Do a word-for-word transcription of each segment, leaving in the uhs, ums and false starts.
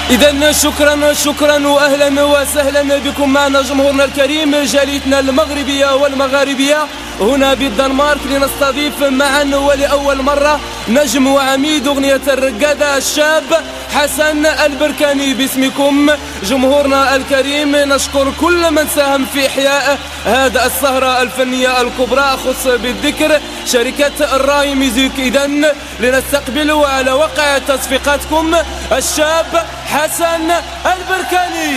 إذا شكرا شكرا وأهلا وسهلا بكم معنا جمهورنا الكريم، جاليتنا المغربية والمغاربية هنا بالدنمارك لنستضيف معا ولأول مرة نجم وعميد أغنية الرقادة الشاب حسن البركاني. باسمكم جمهورنا الكريم نشكر كل من ساهم في إحياء هذا السهرة الفنية الكبرى، أخص بالذكر شركة الراي ميوزيك. إذن لنستقبل على وقع تصفيقاتكم الشاب حسن البركاني.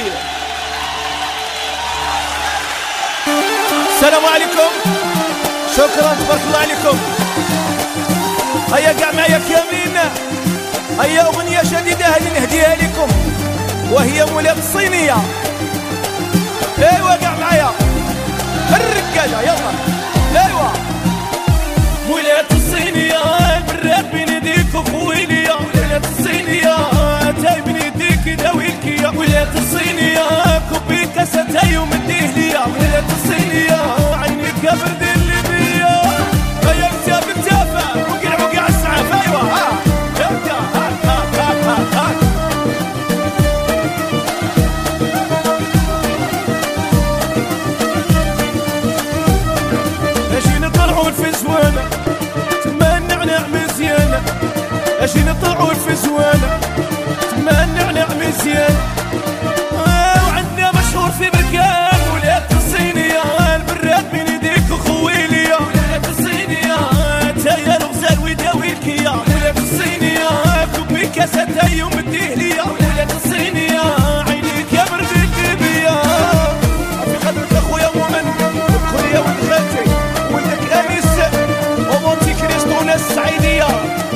السلام عليكم، شكرا تبارك الله عليكم. هيا قاع معايا كاملين، هيا أغنية جديدة هذه نهديها لكم وهي مولاة الصينية. ايوا قاع معايا الرجالة يلا. ايوا مولاة الصينية البراد بين يديك وخويلية، مولاة الصينية تاي بين يديك داويلك يا مولاة الصينية، كوبي كاساتاي ومديه ليا مولاة الصينية، عينيك برد اللي بيا. هيا انت بالتافه وقع وقع السعاف. ايوا ها ابدا هاك هاك هاك هاك. اجي نطلعوا في زوانه تما النعناع مزيانه، اجي نطلعوا في زوانه تما النعناع مزيانه. وعندنا مشهور في بركان مولاة الصينية البراد بين يديك وخويلية، مولاة الصينية تايا الغزال ويداويلك يا مولاة الصينية، كوبي كاساتاي ومديه ليا مولاة الصينية، عينيك يا برد الدبية. في قدرك اخويا مؤمن خويا ولد خالتي ولدك انيس ومونتي كريستو ناس السعيدية.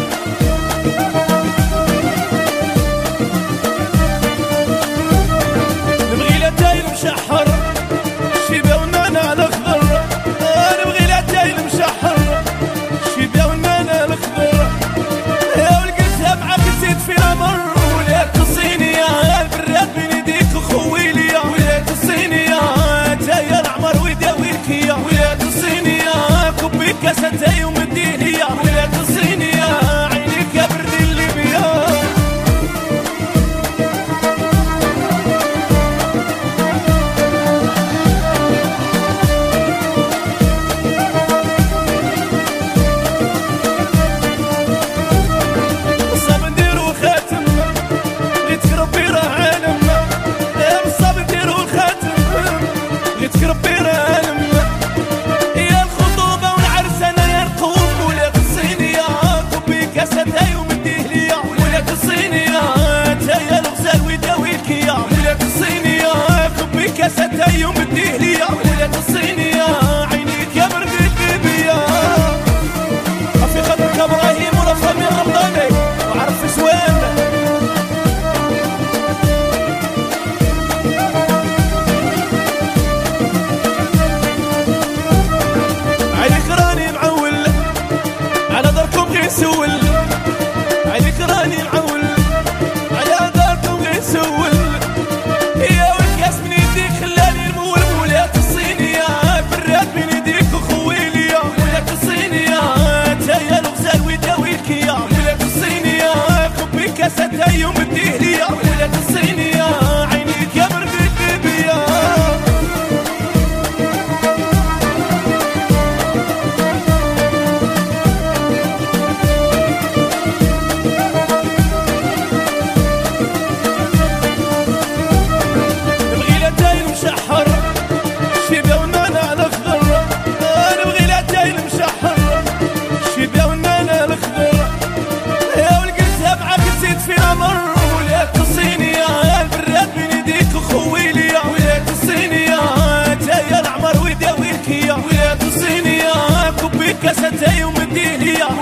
نبغي لا تايل مشحر شيبه والنعناع الخضر، نبغي لا تايل مشحر شيبه والنعناع الخضر. ولقيتها معاك زيد في الامر مولاة الصينية البراد بين يديك وخويلية، مولاة الصينية تايا العمر ويداويلك يا مولاة الصينية، كوبي كاساتاي ومديه ليا مولاة الصينية، عينيك يا برد اللي بيا. بصاب نديرو خاتم بغيتك ربي راه عالم، بصاب نديرو الخاتم بغيتك ربي راه عالم. يا الخطوبة والعرس انا يا رقوب مولاة الصينية، كوبي كاساتاي ومديه ليا مولاة الصينية، تايا الغزال ويداويلك يا مولاة الصينية، كوبي كاساتاي ومديه ليا مولاة الصينية، عينيك يا برد الدبية. في خاطرك ابراهيم ورفا من رمضاني وعرف سوان. عليك راني معول على داركم غير سول، عليك راني معول على داركم غير سول. يا والكاس من يديك خلاني المول مولاة الصينية البراد بين يديك وخويلية، مولاة الصينية تايا الغزال ويداويلك يا مولاة الصينية، كوبي كاساتاي ومديه ليا مولاة الصينية، عينيك يا برد الدبية. نبغي لا تايل مشحر شيبه والنعناع الخضر، نبغي لا تايل مشحر شيبه والنعناع الخضر. ولقيتها معاك زيد في الامر مولاة الصينية البراد بين يديك وخويلية، مولاة الصينية تايا العمر ويداويلك يا مولاة الصينية، كوبي كاساتاي ومديه ليا